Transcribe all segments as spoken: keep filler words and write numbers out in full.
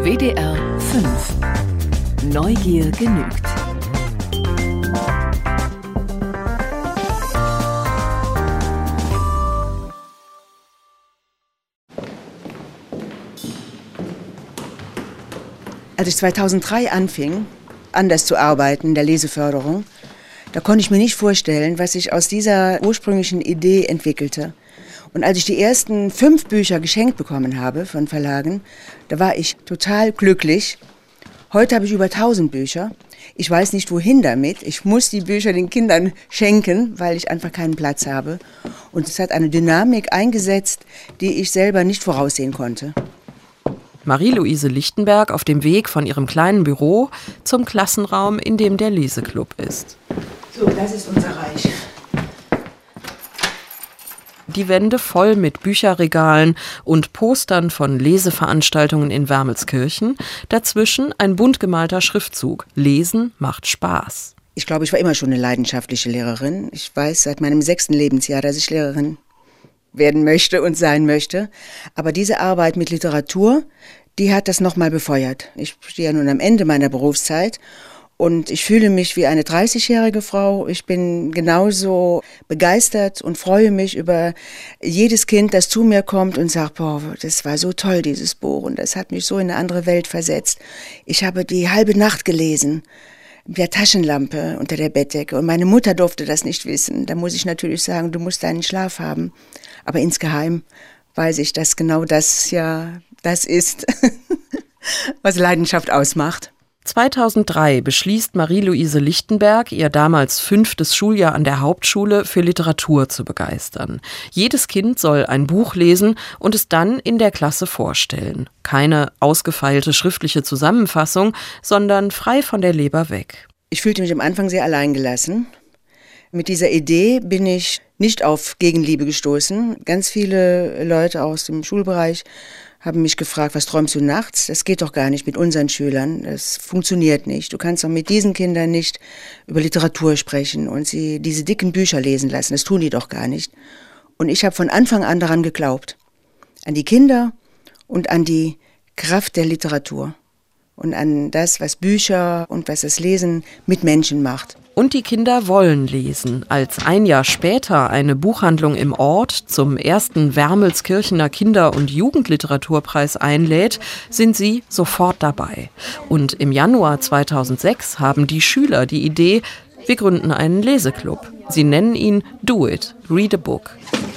W D R fünf. Neugier genügt. Als ich zweitausenddrei anfing, anders zu arbeiten in der Leseförderung, da konnte ich mir nicht vorstellen, was sich aus dieser ursprünglichen Idee entwickelte. Und als ich die ersten fünf Bücher geschenkt bekommen habe von Verlagen, da war ich total glücklich. Heute habe ich über tausend Bücher. Ich weiß nicht, wohin damit. Ich muss die Bücher den Kindern schenken, weil ich einfach keinen Platz habe. Und es hat eine Dynamik eingesetzt, die ich selber nicht voraussehen konnte. Marie-Louise Lichtenberg auf dem Weg von ihrem kleinen Büro zum Klassenraum, in dem der Leseklub ist. So, das ist unser Reich. Die Wände voll mit Bücherregalen und Postern von Leseveranstaltungen in Wermelskirchen. Dazwischen ein bunt gemalter Schriftzug: Lesen macht Spaß. Ich glaube, ich war immer schon eine leidenschaftliche Lehrerin. Ich weiß seit meinem sechsten Lebensjahr, dass ich Lehrerin werden möchte und sein möchte. Aber diese Arbeit mit Literatur, die hat das nochmal befeuert. Ich stehe ja nun am Ende meiner Berufszeit und ich fühle mich wie eine dreißigjährige Frau. Ich bin genauso begeistert und freue mich über jedes Kind, das zu mir kommt und sagt, boah, das war so toll, dieses Buch, und das hat mich so in eine andere Welt versetzt. Ich habe die halbe Nacht gelesen, mit der Taschenlampe unter der Bettdecke, und meine Mutter durfte das nicht wissen. Da muss ich natürlich sagen, du musst deinen Schlaf haben. Aber insgeheim weiß ich, dass genau das ja das ist, was Leidenschaft ausmacht. zweitausenddrei beschließt Marie-Louise Lichtenberg, ihr damals fünftes Schuljahr an der Hauptschule für Literatur zu begeistern. Jedes Kind soll ein Buch lesen und es dann in der Klasse vorstellen. Keine ausgefeilte schriftliche Zusammenfassung, sondern frei von der Leber weg. Ich fühlte mich am Anfang sehr alleingelassen. Mit dieser Idee bin ich nicht auf Gegenliebe gestoßen. Ganz viele Leute aus dem Schulbereich haben mich gefragt, was träumst du nachts? Das geht doch gar nicht mit unseren Schülern. Das funktioniert nicht. Du kannst doch mit diesen Kindern nicht über Literatur sprechen und sie diese dicken Bücher lesen lassen. Das tun die doch gar nicht. Und ich habe von Anfang an daran geglaubt. An die Kinder und an die Kraft der Literatur. Und an das, was Bücher und was das Lesen mit Menschen macht. Und die Kinder wollen lesen. Als ein Jahr später eine Buchhandlung im Ort zum ersten Wermelskirchener Kinder- und Jugendliteraturpreis einlädt, sind sie sofort dabei. Und im Januar zweitausendsechs haben die Schüler die Idee, wir gründen einen Leseklub. Sie nennen ihn Do It, Read a Book.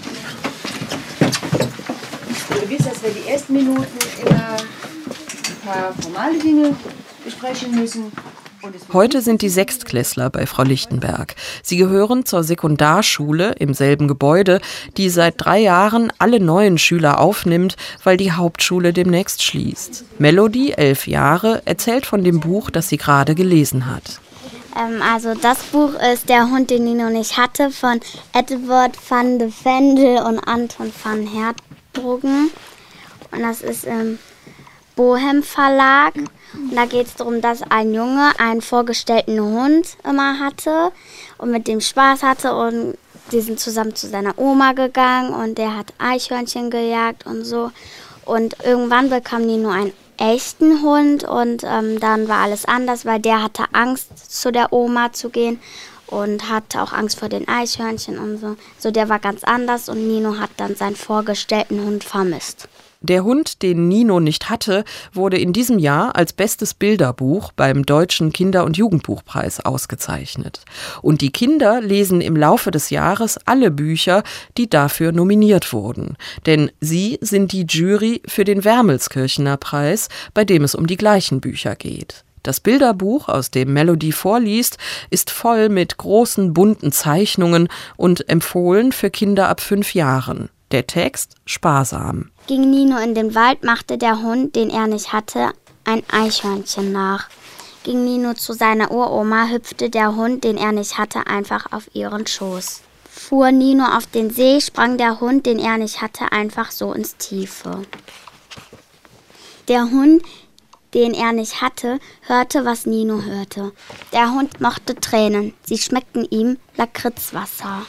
Du wisst, dass wir die ersten Minuten immer ein paar formale Dinge besprechen müssen. Heute sind die Sechstklässler bei Frau Lichtenberg. Sie gehören zur Sekundarschule im selben Gebäude, die seit drei Jahren alle neuen Schüler aufnimmt, weil die Hauptschule demnächst schließt. Melody, elf Jahre, erzählt von dem Buch, das sie gerade gelesen hat. Ähm, also das Buch ist Der Hund, den Nino nicht hatte, von Edward van de Vendel und Anton van Herbruggen. Und das ist im Bohem Verlag. Und da geht es darum, dass ein Junge einen vorgestellten Hund immer hatte und mit dem Spaß hatte, und die sind zusammen zu seiner Oma gegangen und der hat Eichhörnchen gejagt und so. Und irgendwann bekam Nino einen echten Hund und ähm, dann war alles anders, weil der hatte Angst, zu der Oma zu gehen und hatte auch Angst vor den Eichhörnchen und so. So, der war ganz anders und Nino hat dann seinen vorgestellten Hund vermisst. Der Hund, den Nino nicht hatte, wurde in diesem Jahr als bestes Bilderbuch beim Deutschen Kinder- und Jugendbuchpreis ausgezeichnet. Und die Kinder lesen im Laufe des Jahres alle Bücher, die dafür nominiert wurden. Denn sie sind die Jury für den Wermelskirchener Preis, bei dem es um die gleichen Bücher geht. Das Bilderbuch, aus dem Melody vorliest, ist voll mit großen, bunten Zeichnungen und empfohlen für Kinder ab fünf Jahren. Der Text sparsam. Ging Nino in den Wald, machte der Hund, den er nicht hatte, ein Eichhörnchen nach. Ging Nino zu seiner Uroma, hüpfte der Hund, den er nicht hatte, einfach auf ihren Schoß. Fuhr Nino auf den See, sprang der Hund, den er nicht hatte, einfach so ins Tiefe. Der Hund, den er nicht hatte, hörte, was Nino hörte. Der Hund mochte Tränen, sie schmeckten ihm Lakritzwasser.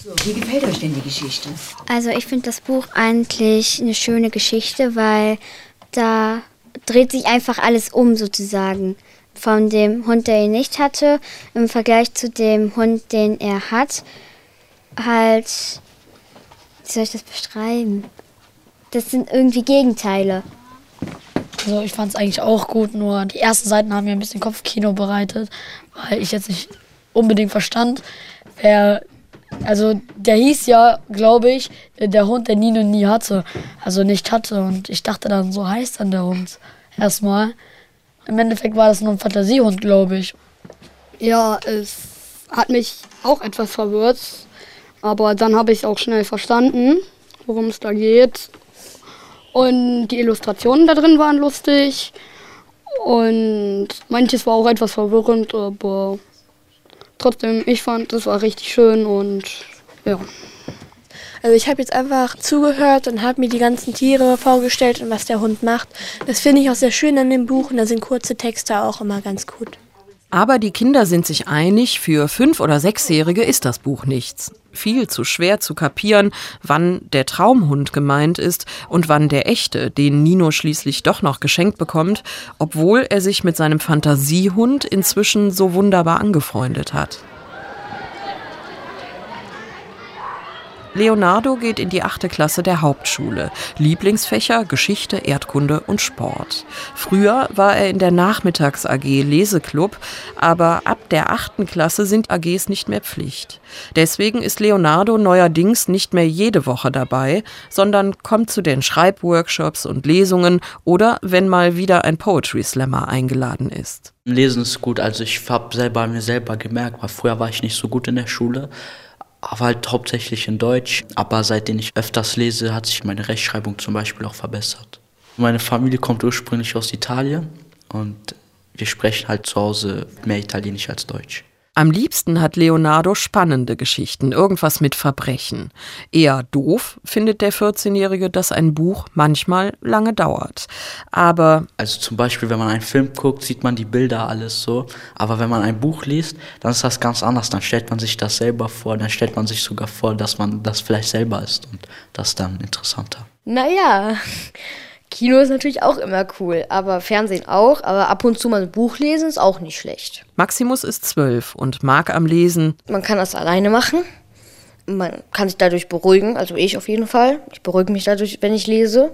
So, wie gefällt euch denn die Geschichte? Also ich finde das Buch eigentlich eine schöne Geschichte, weil da dreht sich einfach alles um sozusagen. Von dem Hund, der ihn nicht hatte, im Vergleich zu dem Hund, den er hat. Halt, wie soll ich das beschreiben? Das sind irgendwie Gegenteile. Also ich fand es eigentlich auch gut, nur die ersten Seiten haben mir ein bisschen Kopfkino bereitet, weil ich jetzt nicht unbedingt verstand, wer, also der hieß ja, glaube ich, der Hund, der Nino nie hatte, also nicht hatte, und ich dachte dann, so heißt dann der Hund erstmal. Im Endeffekt war das nur ein Fantasiehund, glaube ich. Ja, es hat mich auch etwas verwirrt, aber dann habe ich es auch schnell verstanden, worum es da geht. Und die Illustrationen da drin waren lustig und manches war auch etwas verwirrend, aber trotzdem, ich fand, das war richtig schön und ja. Also ich habe jetzt einfach zugehört und habe mir die ganzen Tiere vorgestellt und was der Hund macht. Das finde ich auch sehr schön an dem Buch und da sind kurze Texte auch immer ganz gut. Aber die Kinder sind sich einig, für Fünf- oder Sechsjährige ist das Buch nichts. Viel zu schwer zu kapieren, wann der Traumhund gemeint ist und wann der echte, den Nino schließlich doch noch geschenkt bekommt, obwohl er sich mit seinem Fantasiehund inzwischen so wunderbar angefreundet hat. Leonardo geht in die achte Klasse der Hauptschule. Lieblingsfächer Geschichte, Erdkunde und Sport. Früher war er in der Nachmittags-A G Leseklub, aber ab der achten Klasse sind A Gs nicht mehr Pflicht. Deswegen ist Leonardo neuerdings nicht mehr jede Woche dabei, sondern kommt zu den Schreibworkshops und Lesungen oder wenn mal wieder ein Poetry Slammer eingeladen ist. Lesen ist gut, also ich habe selber mir selber gemerkt, weil früher war ich nicht so gut in der Schule. Aber halt hauptsächlich in Deutsch. Aber seitdem ich öfters lese, hat sich meine Rechtschreibung zum Beispiel auch verbessert. Meine Familie kommt ursprünglich aus Italien und wir sprechen halt zu Hause mehr Italienisch als Deutsch. Am liebsten hat Leonardo spannende Geschichten, irgendwas mit Verbrechen. Eher doof findet der vierzehnjährige, dass ein Buch manchmal lange dauert. Aber also zum Beispiel, wenn man einen Film guckt, sieht man die Bilder alles so. Aber wenn man ein Buch liest, dann ist das ganz anders. Dann stellt man sich das selber vor. Dann stellt man sich sogar vor, dass man das vielleicht selber ist. Und das ist dann interessanter. Naja, Kino ist natürlich auch immer cool, aber Fernsehen auch. Aber ab und zu mal ein Buch lesen ist auch nicht schlecht. Maximus ist zwölf und mag am Lesen. Man kann das alleine machen. Man kann sich dadurch beruhigen, also ich auf jeden Fall. Ich beruhige mich dadurch, wenn ich lese.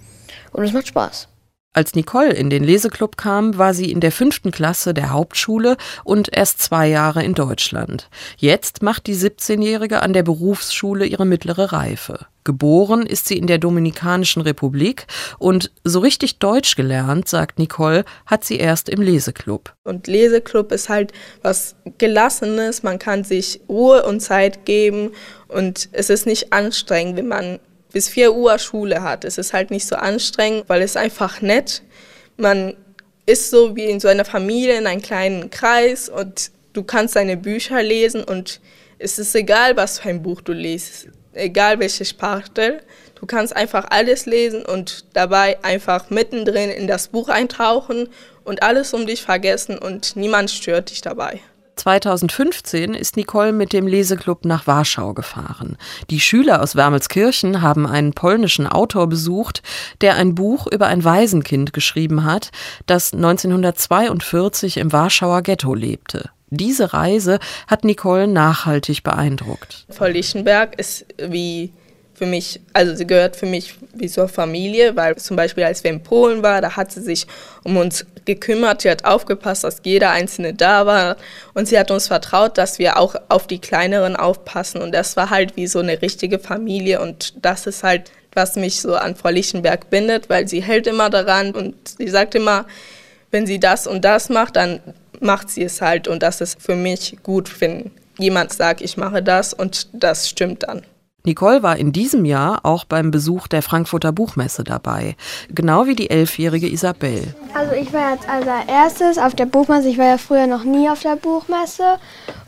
Und es macht Spaß. Als Nicole in den Leseklub kam, war sie in der fünften Klasse der Hauptschule und erst zwei Jahre in Deutschland. Jetzt macht die siebzehnjährige an der Berufsschule ihre mittlere Reife. Geboren ist sie in der Dominikanischen Republik und so richtig Deutsch gelernt, sagt Nicole, hat sie erst im Leseklub. Und Leseklub ist halt was Gelassenes, man kann sich Ruhe und Zeit geben und es ist nicht anstrengend, wenn man bis vier Uhr Schule hat. Es ist halt nicht so anstrengend, weil es einfach nett. Man ist so wie in so einer Familie, in einem kleinen Kreis und du kannst deine Bücher lesen und es ist egal, was für ein Buch du liest, egal welche Sparte. Du kannst einfach alles lesen und dabei einfach mittendrin in das Buch eintauchen und alles um dich vergessen und niemand stört dich dabei. zweitausendfünfzehn ist Nicole mit dem Leseklub nach Warschau gefahren. Die Schüler aus Wermelskirchen haben einen polnischen Autor besucht, der ein Buch über ein Waisenkind geschrieben hat, das neunzehnhundertzweiundvierzig im Warschauer Ghetto lebte. Diese Reise hat Nicole nachhaltig beeindruckt. Frau Lichtenberg ist wie für mich, also sie gehört für mich wie zur Familie, weil zum Beispiel als wir in Polen waren, da hat sie sich um uns gekümmert, sie hat aufgepasst, dass jeder Einzelne da war und sie hat uns vertraut, dass wir auch auf die Kleineren aufpassen und das war halt wie so eine richtige Familie und das ist halt, was mich so an Frau Lichtenberg bindet, weil sie hält immer daran und sie sagt immer, wenn sie das und das macht, dann macht sie es halt und das ist für mich gut, wenn jemand sagt, ich mache das und das stimmt dann. Nicole war in diesem Jahr auch beim Besuch der Frankfurter Buchmesse dabei, genau wie die elfjährige Isabel. Also ich war jetzt als erstes auf der Buchmesse, ich war ja früher noch nie auf der Buchmesse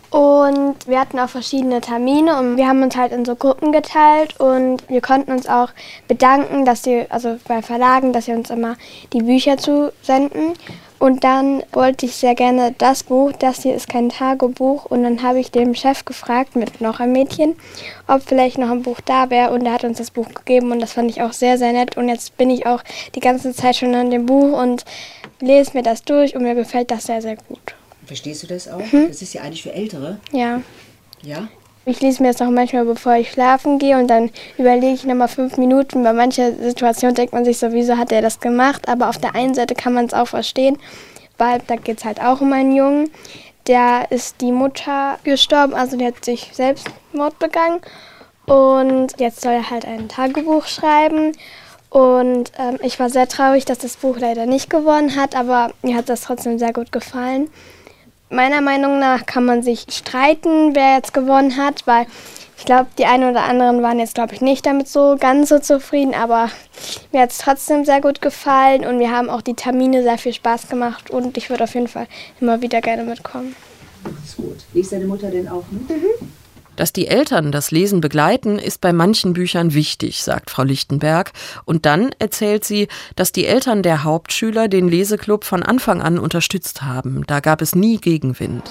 und wir hatten auch verschiedene Termine und wir haben uns halt in so Gruppen geteilt und wir konnten uns auch bedanken, dass sie, also bei Verlagen, dass sie uns immer die Bücher zusenden. Und dann wollte ich sehr gerne das Buch, das hier ist kein Tagebuch. Und dann habe ich dem Chef gefragt, mit noch einem Mädchen, ob vielleicht noch ein Buch da wäre. Und er hat uns das Buch gegeben und das fand ich auch sehr, sehr nett. Und jetzt bin ich auch die ganze Zeit schon an dem Buch und lese mir das durch und mir gefällt das sehr, sehr gut. Verstehst du das auch? Mhm. Das ist ja eigentlich für Ältere. Ja. Ja? Ich lese mir das auch manchmal, bevor ich schlafen gehe und dann überlege ich nochmal fünf Minuten. Bei mancher Situation denkt man sich so, wieso hat er das gemacht? Aber auf der einen Seite kann man es auch verstehen, weil da geht es halt auch um einen Jungen. Der ist die Mutter gestorben, also der hat sich Selbstmord begangen. Und jetzt soll er halt ein Tagebuch schreiben. Und ähm, ich war sehr traurig, dass das Buch leider nicht gewonnen hat, aber mir hat das trotzdem sehr gut gefallen. Meiner Meinung nach kann man sich streiten, wer jetzt gewonnen hat, weil ich glaube, die einen oder anderen waren jetzt, glaube ich, nicht damit so ganz so zufrieden, aber mir hat es trotzdem sehr gut gefallen und mir haben auch die Termine sehr viel Spaß gemacht und ich würde auf jeden Fall immer wieder gerne mitkommen. Das ist gut. Liest deine Mutter denn auch mit? Mhm. Dass die Eltern das Lesen begleiten, ist bei manchen Büchern wichtig, sagt Frau Lichtenberg. Und dann erzählt sie, dass die Eltern der Hauptschüler den Leseklub von Anfang an unterstützt haben. Da gab es nie Gegenwind.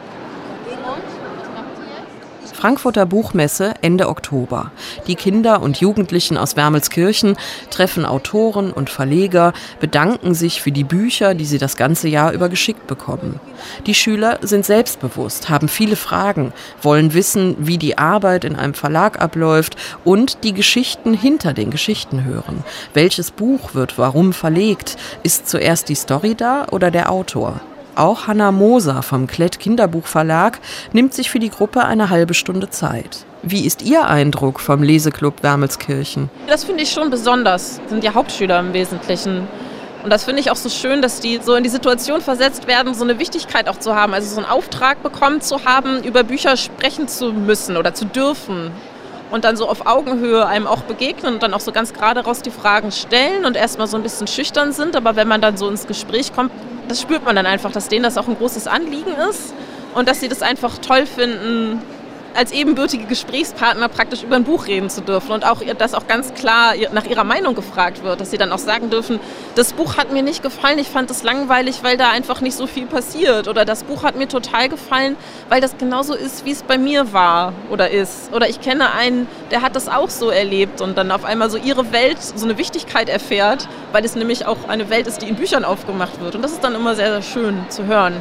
Frankfurter Buchmesse Ende Oktober. Die Kinder und Jugendlichen aus Wermelskirchen treffen Autoren und Verleger, bedanken sich für die Bücher, die sie das ganze Jahr über geschickt bekommen. Die Schüler sind selbstbewusst, haben viele Fragen, wollen wissen, wie die Arbeit in einem Verlag abläuft und die Geschichten hinter den Geschichten hören. Welches Buch wird warum verlegt? Ist zuerst die Story da oder der Autor? Auch Hanna Moser vom Klett Kinderbuchverlag nimmt sich für die Gruppe eine halbe Stunde Zeit. Wie ist Ihr Eindruck vom Leseklub Wermelskirchen? Das finde ich schon besonders. Das sind ja Hauptschüler im Wesentlichen. Und das finde ich auch so schön, dass die so in die Situation versetzt werden, so eine Wichtigkeit auch zu haben. Also so einen Auftrag bekommen zu haben, über Bücher sprechen zu müssen oder zu dürfen. Und dann so auf Augenhöhe einem auch begegnen und dann auch so ganz gerade raus die Fragen stellen und erstmal so ein bisschen schüchtern sind. Aber wenn man dann so ins Gespräch kommt, das spürt man dann einfach, dass denen das auch ein großes Anliegen ist und dass sie das einfach toll finden, als ebenbürtige Gesprächspartner praktisch über ein Buch reden zu dürfen und auch, dass auch ganz klar nach ihrer Meinung gefragt wird, dass sie dann auch sagen dürfen, das Buch hat mir nicht gefallen, ich fand es langweilig, weil da einfach nicht so viel passiert oder das Buch hat mir total gefallen, weil das genauso ist, wie es bei mir war oder ist oder ich kenne einen, der hat das auch so erlebt und dann auf einmal so ihre Welt so eine Wichtigkeit erfährt, weil es nämlich auch eine Welt ist, die in Büchern aufgemacht wird und das ist dann immer sehr, sehr schön zu hören.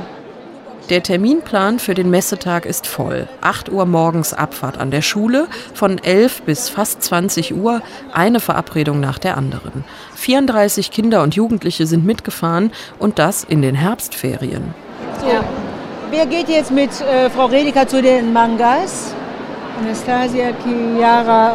Der Terminplan für den Messetag ist voll. acht Uhr morgens Abfahrt an der Schule, von elf bis fast zwanzig Uhr eine Verabredung nach der anderen. vierunddreißig Kinder und Jugendliche sind mitgefahren und das in den Herbstferien. So, ja. Wer geht jetzt mit äh, Frau Redeker zu den Mangas? Anastasia, Chiara,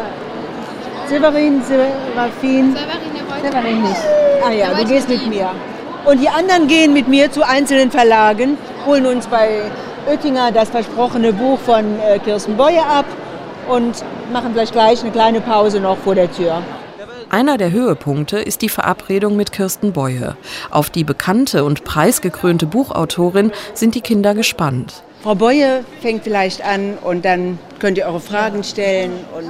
Severin, Serafin. Severin nicht. Ah ja, du gehst mit mir. Und die anderen gehen mit mir zu einzelnen Verlagen, holen uns bei Oettinger das versprochene Buch von äh, Kirsten Boye ab und machen vielleicht gleich eine kleine Pause noch vor der Tür. Einer der Höhepunkte ist die Verabredung mit Kirsten Boye. Auf die bekannte und preisgekrönte Buchautorin sind die Kinder gespannt. Frau Boye fängt vielleicht an und dann könnt ihr eure Fragen stellen und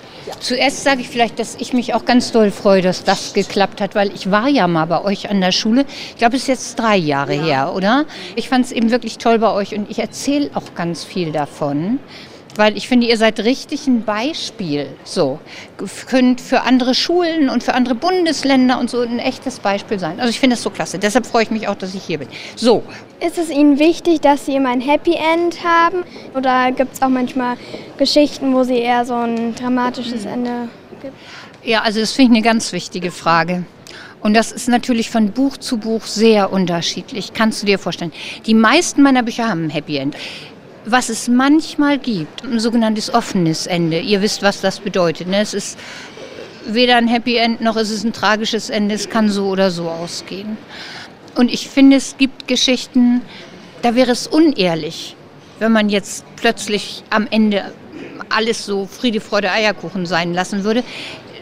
Zuerst sage ich vielleicht, dass ich mich auch ganz doll freue, dass das geklappt hat, weil ich war ja mal bei euch an der Schule. Ich glaube, es ist jetzt drei Jahre ja. her, oder? Ich fand es eben wirklich toll bei euch und ich erzähle auch ganz viel davon, weil ich finde, ihr seid richtig ein Beispiel. So, könnt für andere Schulen und für andere Bundesländer und so ein echtes Beispiel sein. Also ich finde das so klasse. Deshalb freue ich mich auch, dass ich hier bin. So. Ist es Ihnen wichtig, dass Sie immer ein Happy End haben? Oder gibt es auch manchmal Geschichten, wo Sie eher so ein dramatisches Ende gibt? Ja, also das finde ich eine ganz wichtige Frage. Und das ist natürlich von Buch zu Buch sehr unterschiedlich. Kannst du dir vorstellen. Die meisten meiner Bücher haben ein Happy End. Was es manchmal gibt, ein sogenanntes offenes Ende. Ihr wisst, was das bedeutet. Ne? Es ist weder ein Happy End noch ist es ein tragisches Ende. Es kann so oder so ausgehen. Und ich finde, es gibt Geschichten, da wäre es unehrlich, wenn man jetzt plötzlich am Ende alles so Friede, Freude, Eierkuchen sein lassen würde.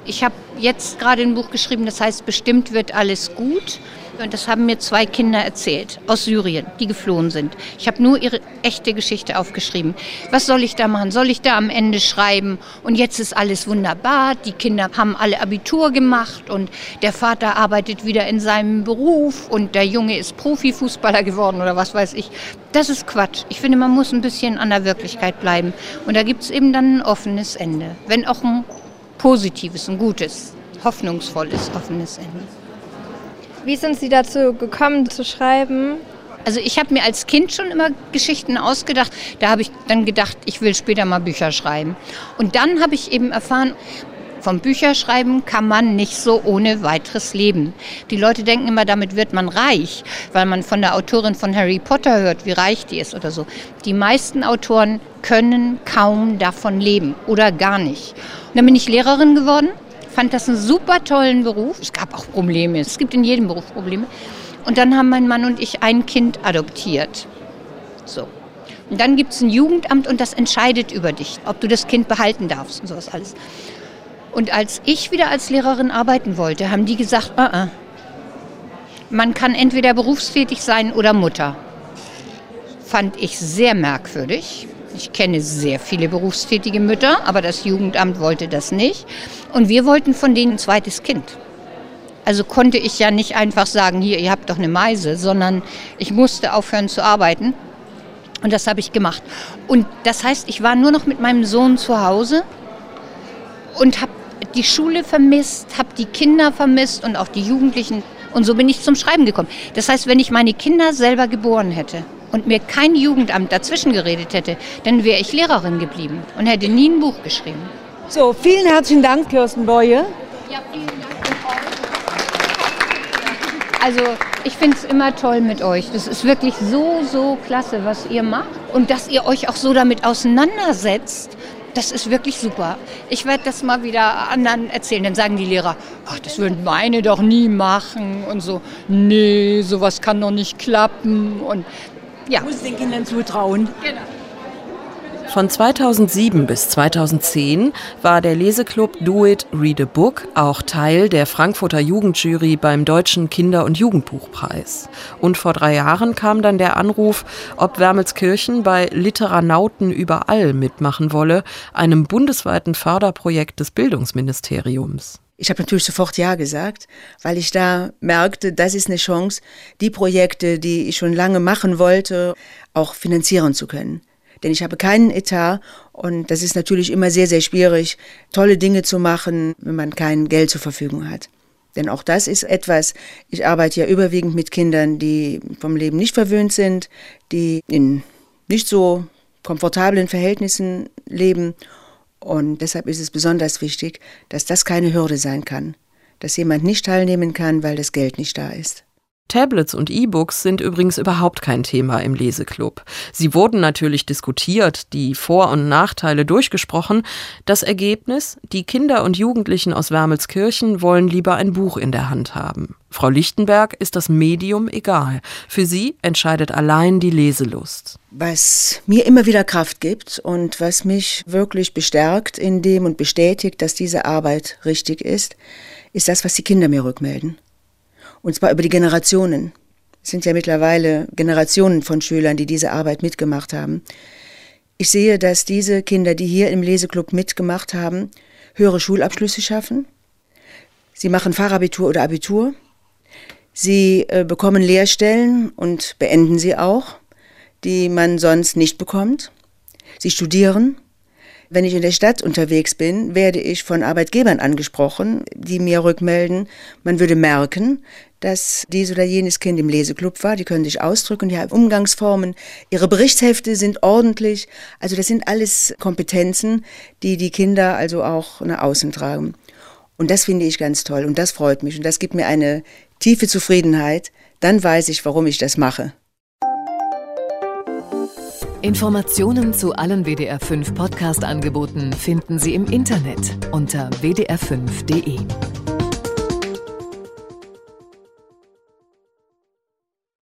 Ich habe jetzt gerade ein Buch geschrieben, das heißt Bestimmt wird alles gut. Und das haben mir zwei Kinder erzählt aus Syrien, die geflohen sind. Ich habe nur ihre echte Geschichte aufgeschrieben. Was soll ich da machen? Soll ich da am Ende schreiben? Und jetzt ist alles wunderbar. Die Kinder haben alle Abitur gemacht und der Vater arbeitet wieder in seinem Beruf und der Junge ist Profifußballer geworden oder was weiß ich. Das ist Quatsch. Ich finde, man muss ein bisschen an der Wirklichkeit bleiben. Und da gibt es eben dann ein offenes Ende. Wenn auch ein positives, ein gutes, hoffnungsvolles, offenes Ende. Wie sind Sie dazu gekommen, zu schreiben? Also ich habe mir als Kind schon immer Geschichten ausgedacht. Da habe ich dann gedacht, ich will später mal Bücher schreiben. Und dann habe ich eben erfahren, vom Bücherschreiben kann man nicht so ohne weiteres leben. Die Leute denken immer, damit wird man reich, weil man von der Autorin von Harry Potter hört, wie reich die ist oder so. Die meisten Autoren können kaum davon leben oder gar nicht. Und dann bin ich Lehrerin geworden. Fand das einen super tollen Beruf. Es gab auch Probleme. Es gibt in jedem Beruf Probleme. Und dann haben mein Mann und ich ein Kind adoptiert. So. Und dann gibt es ein Jugendamt und das entscheidet über dich, ob du das Kind behalten darfst und sowas alles. Und als ich wieder als Lehrerin arbeiten wollte, haben die gesagt, uh -uh. man kann entweder berufstätig sein oder Mutter. Fand ich sehr merkwürdig. Ich kenne sehr viele berufstätige Mütter, aber das Jugendamt wollte das nicht. Und wir wollten von denen ein zweites Kind. Also konnte ich ja nicht einfach sagen, hier, ihr habt doch eine Meise, sondern ich musste aufhören zu arbeiten. Und das habe ich gemacht. Und das heißt, ich war nur noch mit meinem Sohn zu Hause und habe die Schule vermisst, habe die Kinder vermisst und auch die Jugendlichen. Und so bin ich zum Schreiben gekommen. Das heißt, wenn ich meine Kinder selber geboren hätte und mir kein Jugendamt dazwischen geredet hätte, dann wäre ich Lehrerin geblieben und hätte nie ein Buch geschrieben. So, vielen herzlichen Dank, Kirsten Boye. Ja, vielen Dank. Also ich finde es immer toll mit euch. Das ist wirklich so, so klasse, was ihr macht. Und dass ihr euch auch so damit auseinandersetzt, das ist wirklich super. Ich werde das mal wieder anderen erzählen. Dann sagen die Lehrer, ach, das würden meine doch nie machen. Und so, nee, sowas kann doch nicht klappen. Und ja. Muss den Kindern zutrauen. Genau. Von zweitausendsieben bis zweitausendzehn war der Leseclub Do It, Read a Book auch Teil der Frankfurter Jugendjury beim Deutschen Kinder- und Jugendbuchpreis. Und vor drei Jahren kam dann der Anruf, ob Wermelskirchen bei Literanauten überall mitmachen wolle, einem bundesweiten Förderprojekt des Bildungsministeriums. Ich habe natürlich sofort Ja gesagt, weil ich da merkte, das ist eine Chance, die Projekte, die ich schon lange machen wollte, auch finanzieren zu können. Denn ich habe keinen Etat und das ist natürlich immer sehr, sehr schwierig, tolle Dinge zu machen, wenn man kein Geld zur Verfügung hat. Denn auch das ist etwas, ich arbeite ja überwiegend mit Kindern, die vom Leben nicht verwöhnt sind, die in nicht so komfortablen Verhältnissen leben. Und deshalb ist es besonders wichtig, dass das keine Hürde sein kann, dass jemand nicht teilnehmen kann, weil das Geld nicht da ist. Tablets und E-Books sind übrigens überhaupt kein Thema im Leseclub. Sie wurden natürlich diskutiert, die Vor- und Nachteile durchgesprochen. Das Ergebnis: Die Kinder und Jugendlichen aus Wermelskirchen wollen lieber ein Buch in der Hand haben. Frau Lichtenberg ist das Medium egal. Für sie entscheidet allein die Leselust. Was mir immer wieder Kraft gibt und was mich wirklich bestärkt in dem und bestätigt, dass diese Arbeit richtig ist, ist das, was die Kinder mir rückmelden. Und zwar über die Generationen. Es sind ja mittlerweile Generationen von Schülern, die diese Arbeit mitgemacht haben. Ich sehe, dass diese Kinder, die hier im Leseclub mitgemacht haben, höhere Schulabschlüsse schaffen. Sie machen Fachabitur oder Abitur. Sie äh, bekommen Lehrstellen und beenden sie auch, die man sonst nicht bekommt. Sie studieren. Wenn ich in der Stadt unterwegs bin, werde ich von Arbeitgebern angesprochen, die mir rückmelden, man würde merken, dass dies oder jenes Kind im Leseclub war. Die können sich ausdrücken, die haben Umgangsformen, ihre Berichtshefte sind ordentlich. Also das sind alles Kompetenzen, die die Kinder also auch nach außen tragen. Und das finde ich ganz toll und das freut mich und das gibt mir eine tiefe Zufriedenheit. Dann weiß ich, warum ich das mache. Informationen zu allen W D R fünf Podcast-Angeboten finden Sie im Internet unter w d r fünf punkt d e.